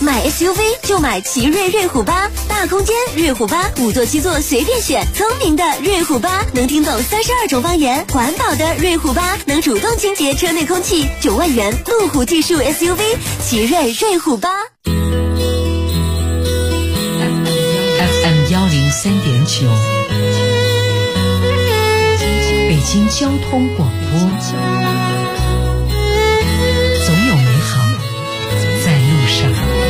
买 SUV 就买奇瑞瑞虎8，大空间瑞虎8，5座7座随便选，聪明的瑞虎8能听懂32种方言，环保的瑞虎8能主动清洁车内空气，9万元路虎技术 SUV 奇瑞瑞虎8。 FM 103.9，北京交通广播，总有美好在路上。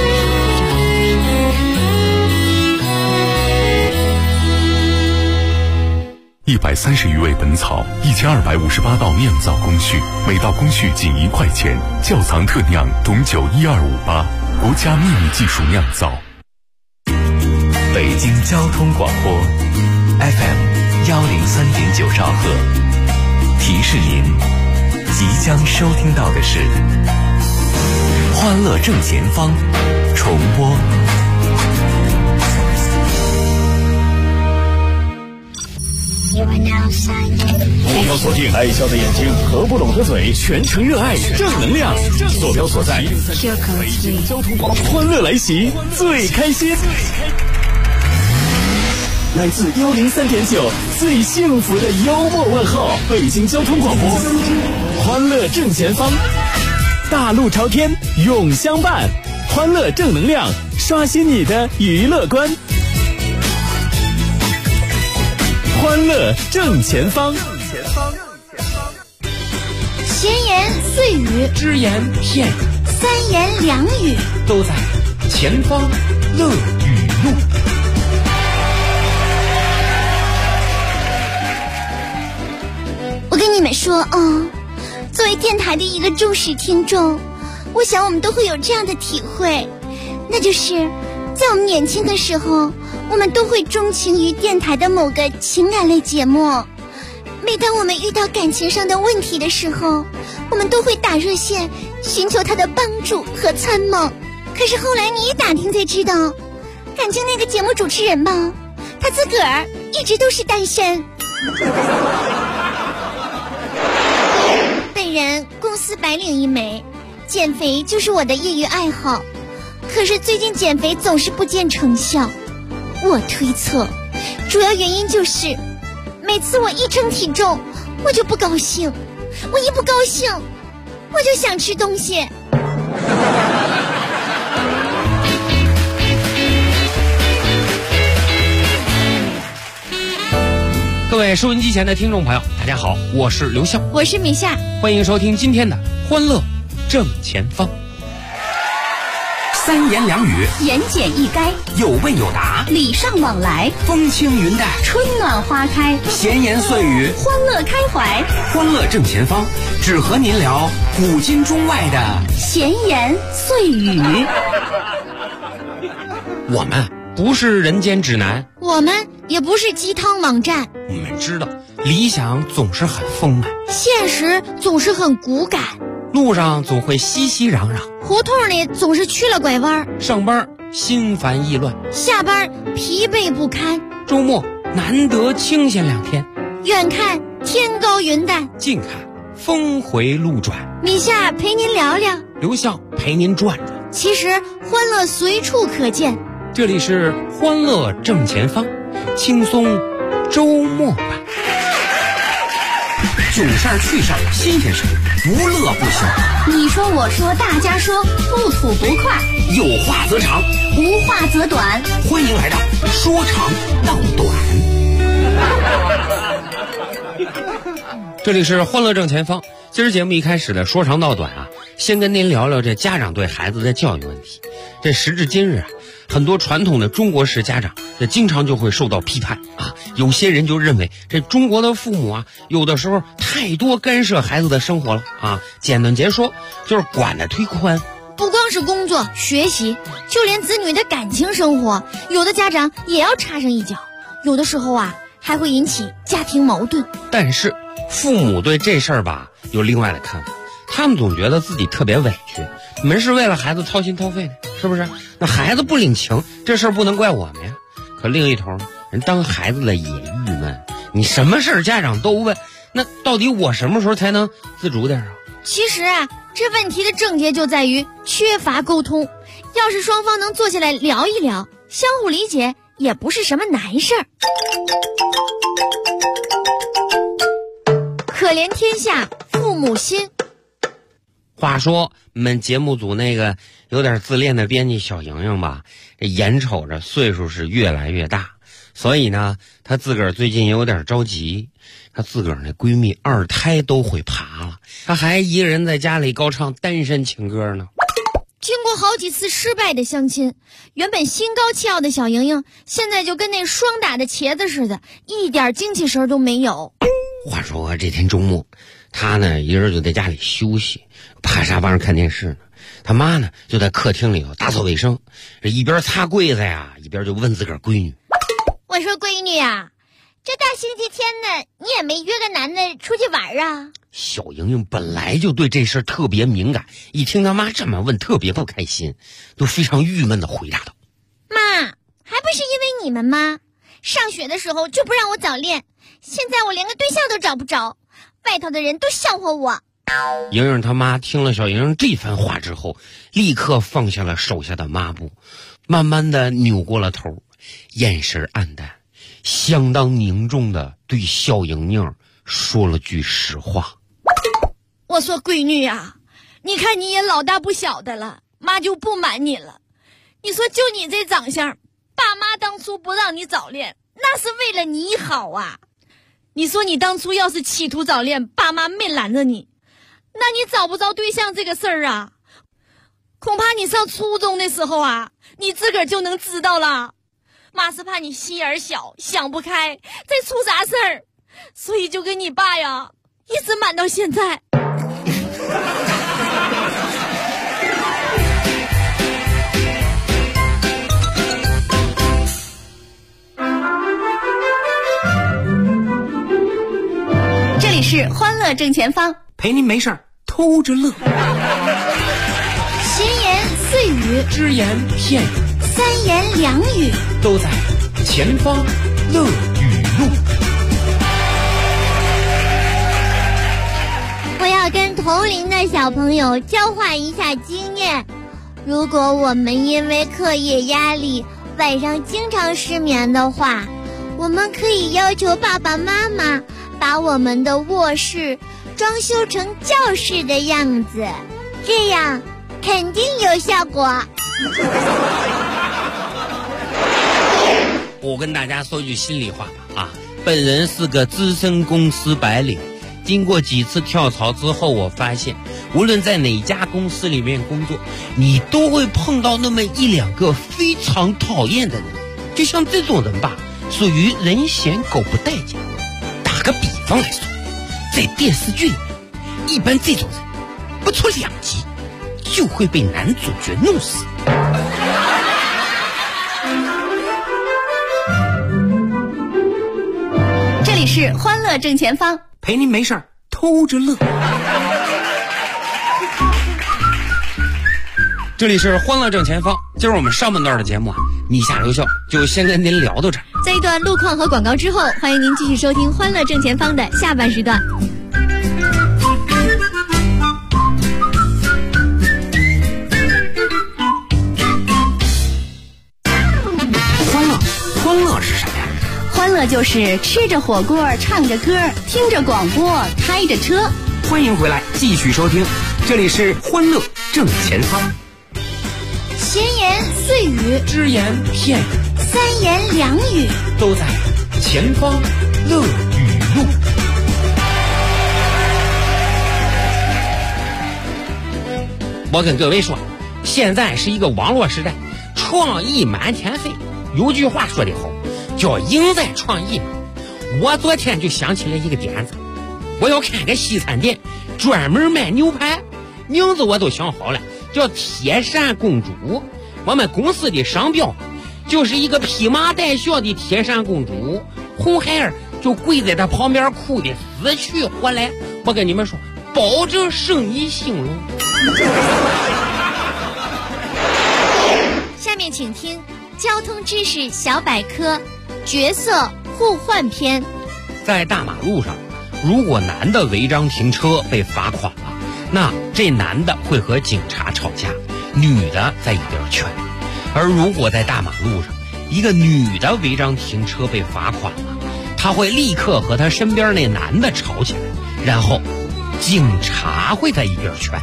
130余味本草，1258道酿造工序，每道工序仅1块钱。窖藏特酿董酒12588，国家秘密技术酿造。 北京交通广播 FM 103.9兆赫，提示您即将收听到的是欢乐正前方重播。 目标锁定爱笑的眼睛和不拢的嘴，全程热爱正能量。坐标所在北京交通广播，欢乐来袭，最开心。来自103.9最幸福的幽默问候，北京交通广播，欢乐正前方，大路朝天永相伴，欢乐正能量，刷新你的娱乐观。欢乐正前方， 闲言碎语， 只言片语， 三言两语， 都在前方乐语录。 我跟你们说作为电台的一个忠实听众，我想我们都会有这样的体会，那就是在我们年轻的时候，我们都会钟情于电台的某个情感类节目。每当我们遇到感情上的问题的时候，我们都会打热线寻求他的帮助和参谋。可是后来你一打听才知道，感情那个节目主持人吧，他自个儿一直都是单身。本人公司白领一枚，减肥就是我的业余爱好，可是最近减肥总是不见成效。我推测主要原因就是每次我一称体重我就不高兴，我一不高兴我就想吃东西。 各位收音机前的听众朋友，大家好，我是刘笑， 我是米夏， 欢迎收听今天的欢乐正前方。三言两语， 言简意赅， 有问有答， 礼尚往来， 风轻云淡， 春暖花开， 闲言碎语， 欢乐开怀。 欢乐正前方，只和您聊古今中外的闲言碎语。 我们不是人间指南， 我们也不是鸡汤网站， 我们知道理想总是很丰满， 现实总是很骨感， 路上总会熙熙攘攘， 胡同里总是去了拐弯， 上班心烦意乱， 下班疲惫不堪， 周末难得清闲2天， 远看天高云淡， 近看峰回路转。 米夏陪您聊聊， 刘笑陪您转转， 其实欢乐随处可见。 这里是欢乐正前方，轻松周末版。囧事儿趣事儿新鲜事儿，不乐不行。 你说我说大家说，不吐不快， 有话则长， 无话则短。 欢迎来到说长道短。这里是欢乐正前方。今儿节目一开始的说长道短啊，先跟您聊聊这家长对孩子的教育问题。这时至今日啊，很多传统的中国式家长这经常就会受到批判啊。有些人就认为这中国的父母啊，有的时候太多干涉孩子的生活了啊。简短截说，就是管得忒宽。 不光是工作学习，就连子女的感情生活，有的家长也要插上一脚，有的时候啊还会引起家庭矛盾。 但是父母对这事儿吧有另外的看法，他们总觉得自己特别委屈，你们是为了孩子掏心掏肺的，是不是？那孩子不领情，这事儿不能怪我们呀。可另一头，人当孩子了也郁闷，你什么事儿家长都问，那到底我什么时候才能自主点啊？ 其实啊，这问题的症结就在于缺乏沟通。要是双方能坐下来聊一聊，相互理解，也不是什么难事儿。可怜天下父母心。 话说我们节目组那个有点自恋的编辑小莹莹吧，这眼瞅着岁数是越来越大，所以呢她自个儿最近也有点着急。她自个儿那闺蜜2胎都会爬了，她还一个人在家里高唱单身情歌呢。 经过好几次失败的相亲，原本心高气傲的小莹莹现在就跟那霜打的茄子似的，一点精气神都没有。 话说这天周末，她呢一人就在家里休息，趴沙发上看电视呢。她妈呢就在客厅里头打扫卫生，一边擦柜子呀，一边就问自个儿闺女：“ 我说闺女啊，这大星期天的，你也没约个男的出去玩啊？” 小莹莹本来就对这事儿特别敏感，一听她妈这么问，特别不开心，就非常郁闷地回答道：“ 妈，还不是因为你们吗？上学的时候就不让我早恋，现在我连个对象都找不着，外头的人都笑话我。” 莹莹她妈听了小莹莹这番话之后，立刻放下了手下的抹布，慢慢地扭过了头，眼神黯淡，相当凝重地对小莹莹说了句实话：“ 我说闺女啊，你看你也老大不小的了，妈就不瞒你了。你说就你这长相，爸妈当初不让你早恋，那是为了你好啊。你说你当初要是企图早恋，爸妈没拦着你，那你找不着对象这个事儿啊，恐怕你上初中的时候啊，你自个儿就能知道了。妈是怕你心眼小，想不开，再出啥事儿，所以就跟你爸呀一直瞒到现在。” 这里是欢乐正前方， 陪您没事儿偷着乐， 闲言碎语， 只言片语， 三言两语， 都在前方乐语录。 我要跟同龄的小朋友交换一下经验。如果我们因为课业压力晚上经常失眠的话，我们可以要求爸爸妈妈把我们的卧室装修成教室的样子，这样肯定有效果。 我跟大家说句心里话吧啊，本人是个资深公司白领，经过几次跳槽之后，我发现无论在哪家公司里面工作，你都会碰到那么1、2个非常讨厌的人。就像这种人吧，属于人嫌狗不待见。打个比方来说，在电视剧里面，一般这种人不出2集就会被男主角弄死。 这里是欢乐正前方， 陪您没事儿偷着乐。 这里是欢乐正前方，今儿我们上半段的节目啊，米下留校就先跟您聊到这儿。 在一段路况和广告之后，欢迎您继续收听欢乐正前方的下半时段。 欢乐是啥呀？ 欢乐就是吃着火锅，唱着歌，听着广播，开着车。 欢迎回来，继续收听，这里是欢乐正前方。 闲言碎语， 只言片语， 三言两语， 都在前方乐语录。 我跟各位说，现在是一个网络时代，创意满天飞。有句话说得好，叫赢在创意嘛。我昨天就想起了一个点子，我要开个西餐店，专门卖牛排，名字我都想好了，叫铁扇公主。我们公司的商标就是一个披麻戴孝的铁扇公主，红孩儿就跪在她旁边哭的死去活来。我跟你们说，保证生意兴隆。 下面请听交通知识小百科，角色互换篇。 在大马路上，如果男的违章停车被罚款了， 那这男的会和警察吵架，女的在一边劝。而如果在大马路上，一个女的违章停车被罚款了，她会立刻和她身边那男的吵起来，然后警察会在一边劝。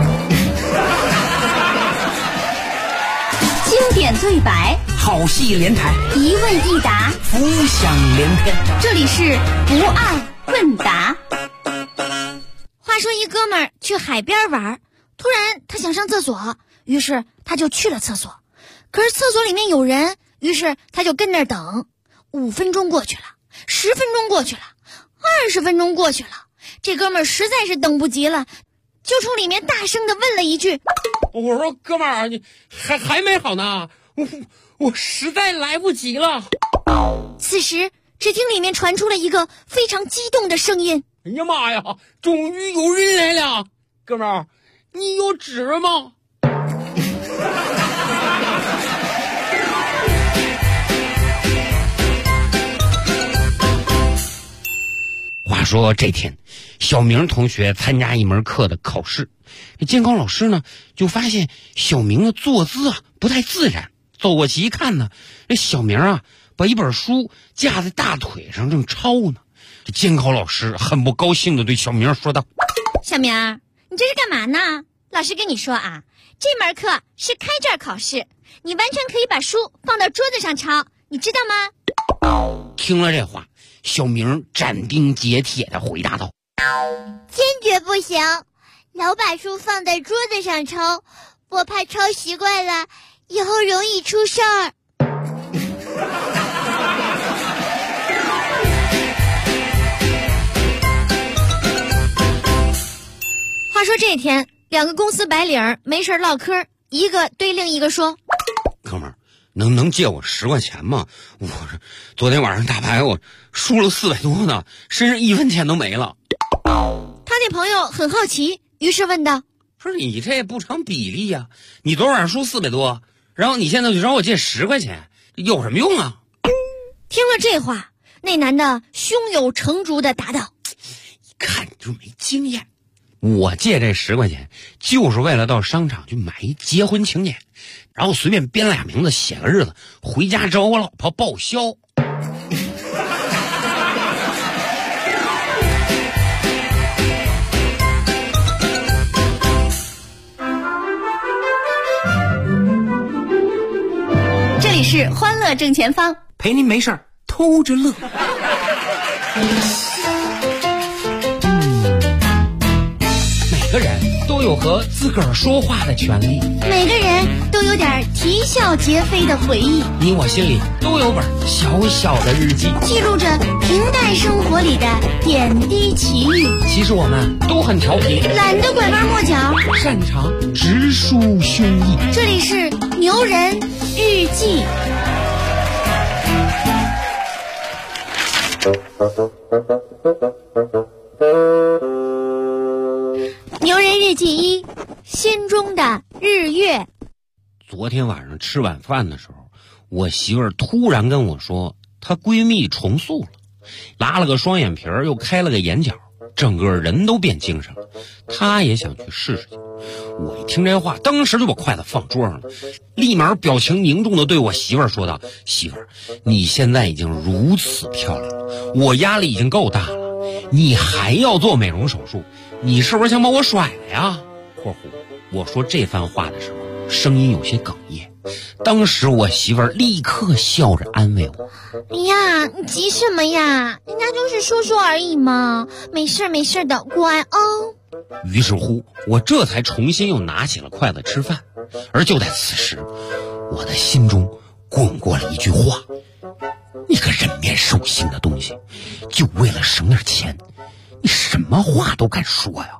经典对白， 好戏连台， 一问一答， 浮想联翩。 这里是不二问答。 话说一哥们儿去海边玩，突然他想上厕所，于是他就去了厕所。可是厕所里面有人，于是他就跟那儿等。5分钟过去了，10分钟过去了，20分钟过去了，这哥们儿实在是等不及了，就冲里面大声地问了一句： 我说哥们儿，你还没好呢，我实在来不及了。 此时只听里面传出了一个非常激动的声音： 哎呀妈呀，终于有人来了！哥们儿，你有纸吗？话说这天，小明同学参加一门课的考试，监考老师呢就发现小明的坐姿不太自然，走过去一看呢，这小明把一本书架在大腿上正抄呢。这监考老师很不高兴地对小明说道： 小明，你这是干嘛呢？老师跟你说这门课是开卷考试，你完全可以把书放到桌子上抄，你知道吗？ 听了这话，小明斩钉截铁地回答道： 坚决不行，老把书放在桌子上抄，我怕抄习惯了以后容易出事儿。话说这天，2个公司白领没事唠嗑，一个对另一个说： 哥们儿，能借我10块钱吗？我昨天晚上打牌我输了400多呢，身上1分钱都没了。 他那朋友很好奇，于是问道： 说你这不成比例呀，你昨晚上输400多，然后你现在就找我借10块钱，有什么用啊？ 听了这话，那男的胸有成竹地答道： 一看你就没经验，我借这10块钱就是为了到商场去买一结婚请柬，然后随便编俩名字写个日子，回家找我老婆报销。 这里是欢乐正前方， 陪您没事儿偷着乐。 每个人都有和自个儿说话的权利， 每个人都有点啼笑皆非的回忆， 你我心里都有本小小的日记， 记录着平淡生活里的点滴奇遇。 其实我们都很调皮， 懒得拐弯抹角， 擅长直抒胸臆。 这里是牛人日记。牛人日记1：心中的日月。 昨天晚上吃晚饭的时候，我媳妇儿突然跟我说，她闺蜜重塑了，拉了个双眼皮儿，又开了个眼角，整个人都变精神了。她也想去试试去。我一听这话，当时就把筷子放桌上了，立马表情凝重地对我媳妇儿说道：媳妇儿，你现在已经如此漂亮了，我压力已经够大了，你还要做美容手术，你是不是想把我甩了呀？括弧，我说这番话的时候声音有些哽咽，当时我媳妇儿立刻笑着安慰我： 哎呀，你急什么呀？人家就是说说而已嘛，没事没事的，乖哦。 于是乎，我这才重新又拿起了筷子吃饭。而就在此时，我的心中滚过了一句话：你个人面兽心的东西，就为了省点钱，你什么话都敢说呀！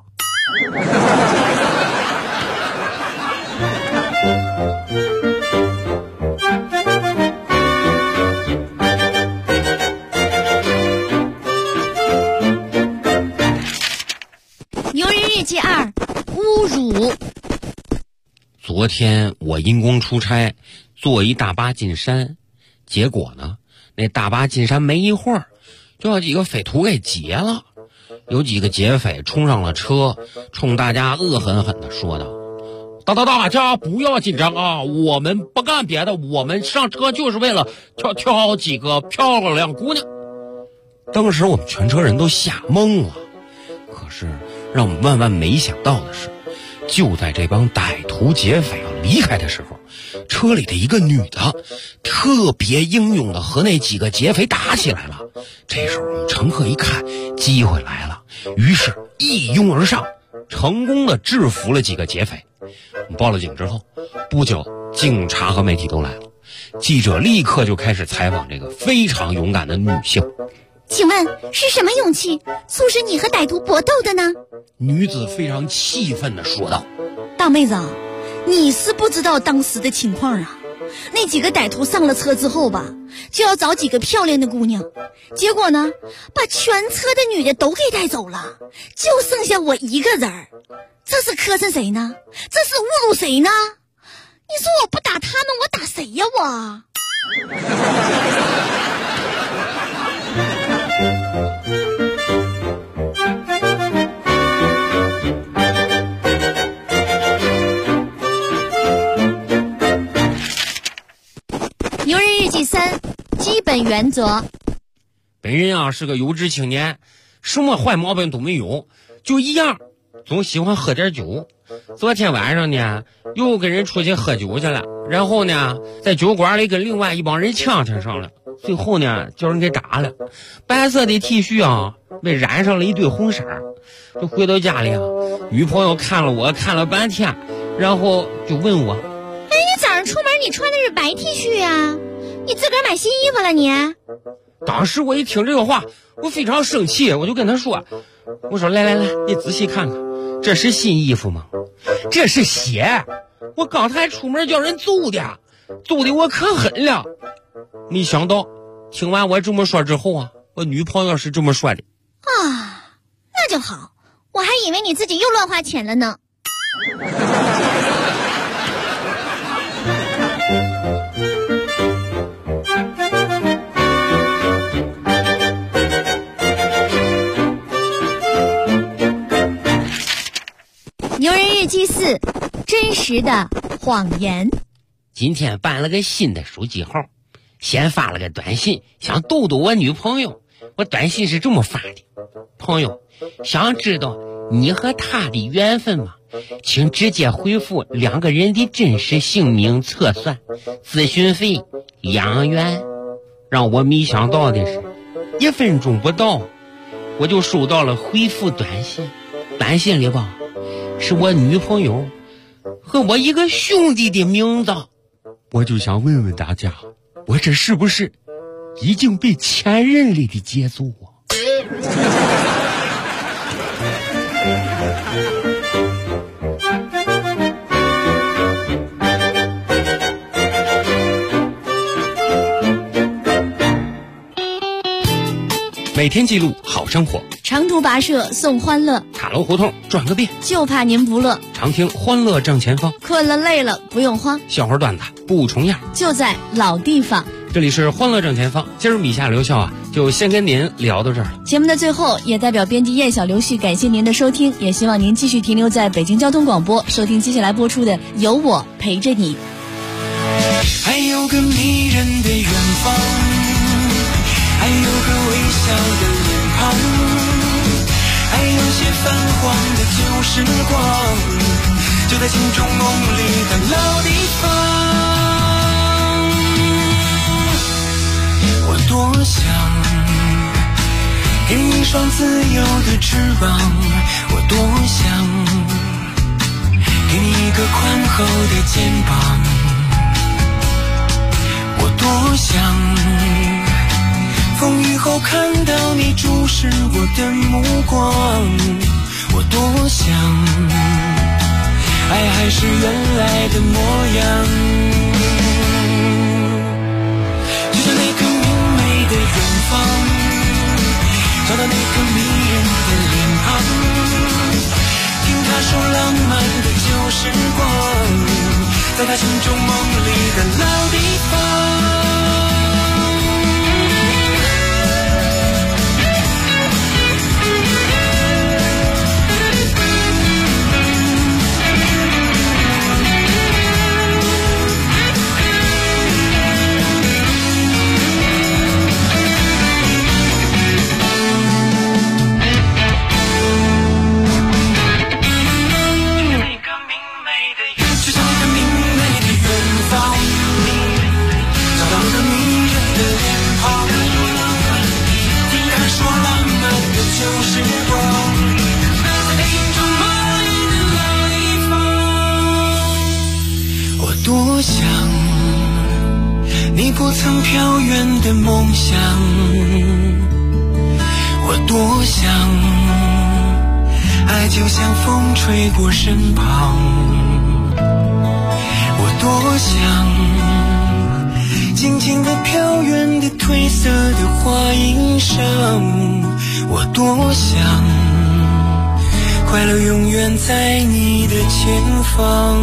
牛人日记2：侮辱。 昨天我因公出差，坐一大巴进山，结果呢，那大巴进山没一会儿，就把几个匪徒给劫了。 有几个劫匪冲上了车，冲大家恶狠狠地说道：大家不要紧张啊，我们不干别的，我们上车就是为了挑几个漂亮姑娘。当时我们全车人都吓懵了，可是让我们万万没想到的是，就在这帮歹徒劫匪要离开的时候，车里的一个女的特别英勇的和那几个劫匪打起来了。这时候我们乘客一看机会来了，于是一拥而上，成功的制服了几个劫匪。我们报了警之后，不久警察和媒体都来了，记者立刻就开始采访这个非常勇敢的女性。 请问是什么勇气促使你和歹徒搏斗的呢？ 女子非常气愤地说道： 大妹子，你是不知道当时的情况啊。那几个歹徒上了车之后吧，就要找几个漂亮的姑娘，结果呢，把全车的女的都给带走了，就剩下我一个人。这是磕碜谁呢？这是侮辱谁呢？你说我不打他们，我打谁呀我？ 牛人日记3，基本原则。 本人啊是个有志青年，什么坏毛病都没有，就一样，总喜欢喝点酒。昨天晚上呢，又跟人出去喝酒去了，然后呢，在酒馆里跟另外一帮人呛上了，最后呢，叫人给打了。白色的 T 恤啊，被染上了一堆红色。就回到家里啊，女朋友看了我看了半天，然后就问我： 哎，你早上出门你穿的是白 T 恤呀？你自个儿买新衣服了你？ 当时我一听这个话，我非常生气，我就跟他说：我说来，你仔细看看，这是新衣服吗？这是血，我刚才出门叫人揍的我可狠了。没想到听完我这么说之后啊，我女朋友是这么说的： 啊，那就好，我还以为你自己又乱花钱了呢。牛人日记4，真实的谎言。 今天办了个新的手机号，先发了个短信，想逗逗我女朋友。我短信是这么发的：朋友，想知道你和他的缘分吗？请直接回复2个人的真实姓名测算，咨询费2元。让我没想到的是，1分钟不到，我就收到了回复短信。短信里吧，是我女朋友和我一个兄弟的名字。我就想问问大家，我这是不是已经被前任里的节奏啊？每天记录好生活， 长途跋涉送欢乐， 塔楼胡同转个遍， 就怕您不乐。 常听欢乐正前方， 困了累了不用慌， 笑话段子不重样， 就在老地方。 这里是欢乐正前方，今儿米夏刘笑啊，就先跟您聊到这儿了。 节目的最后，也代表编辑燕小刘旭感谢您的收听，也希望您继续停留在北京交通广播，收听接下来播出的《有我陪着你》。 还有个迷人的远方，还有个微笑的脸庞，还有些泛黄的旧时光，就在情中梦里的老地方。我多想给你一双自由的翅膀，我多想给你一个宽厚的肩膀，我多想风雨后看到你注视我的目光，我多想爱还是原来的模样，就像那个明媚的远方，找到那个迷人的脸庞，听他说浪漫的旧时光，在他心中梦里的老地方。 多想你不曾飘远的梦想，我多想爱就像风吹过身旁，我多想静静地飘远的褪色的花衣裳，我多想快乐永远在你的前方。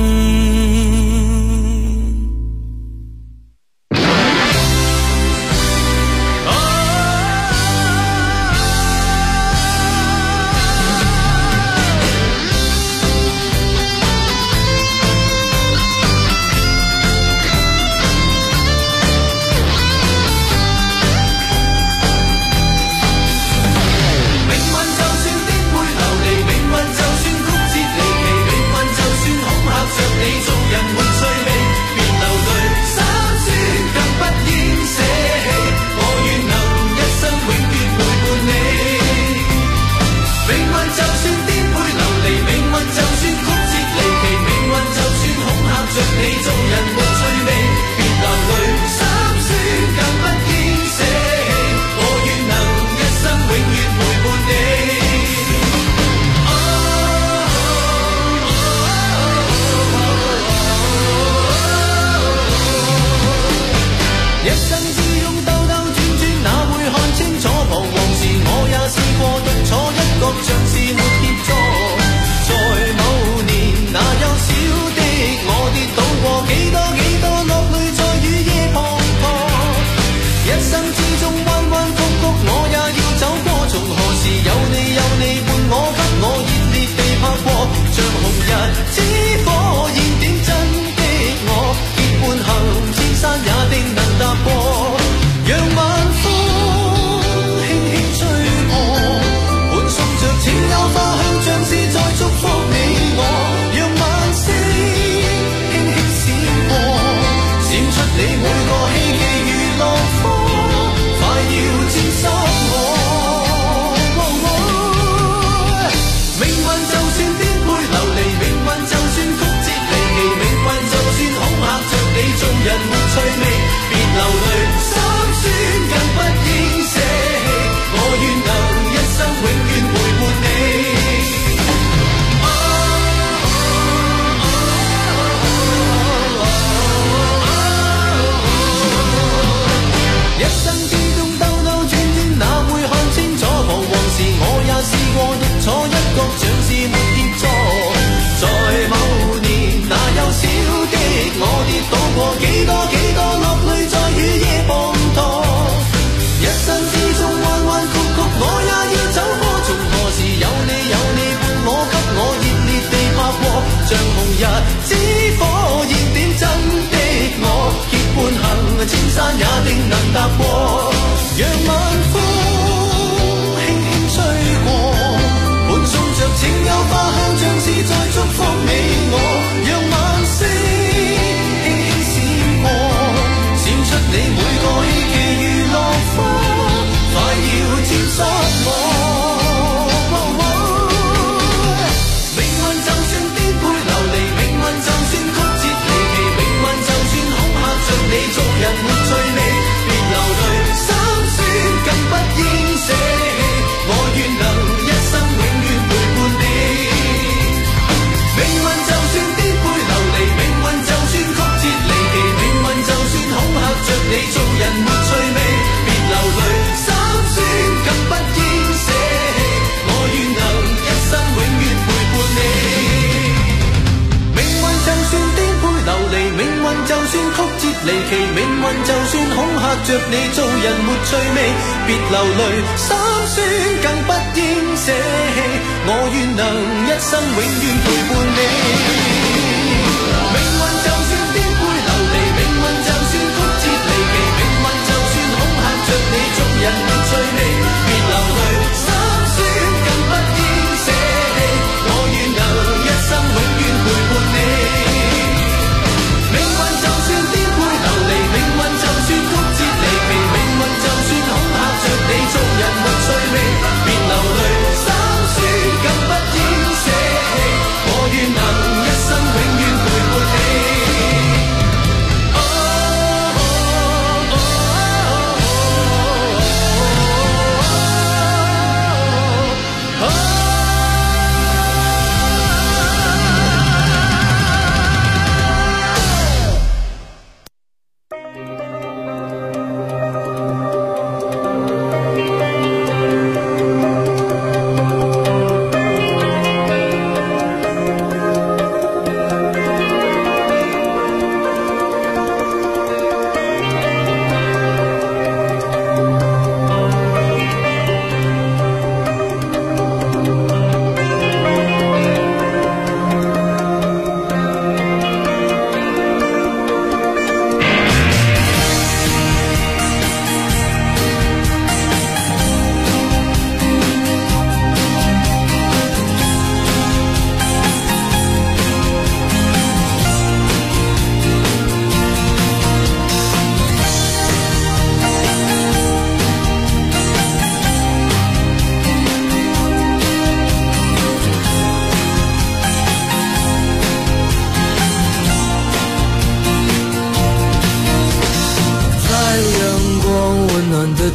別流淚，三酸更不應捨，我願能一生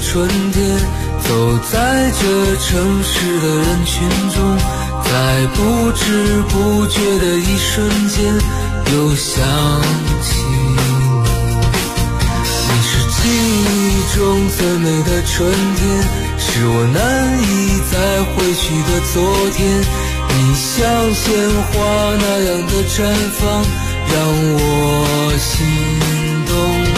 春天，走在这城市的人群中，在不知不觉的一瞬间又想起你是记忆中最美的春天，是我难以再回去的昨天，你像鲜花那样的绽放让我心动。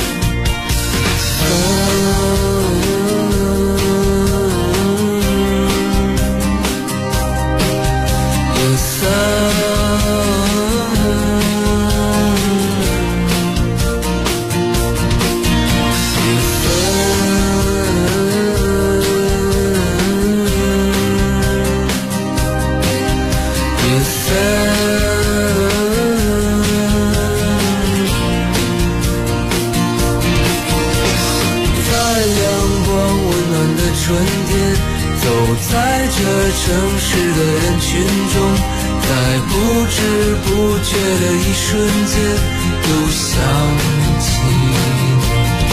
在这城市的人群中，在不知不觉的一瞬间又想起你，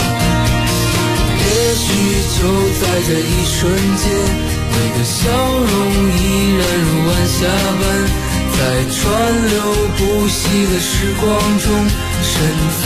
也许就在这一瞬间，你的笑容依然如晚霞般，在川流不息的时光中深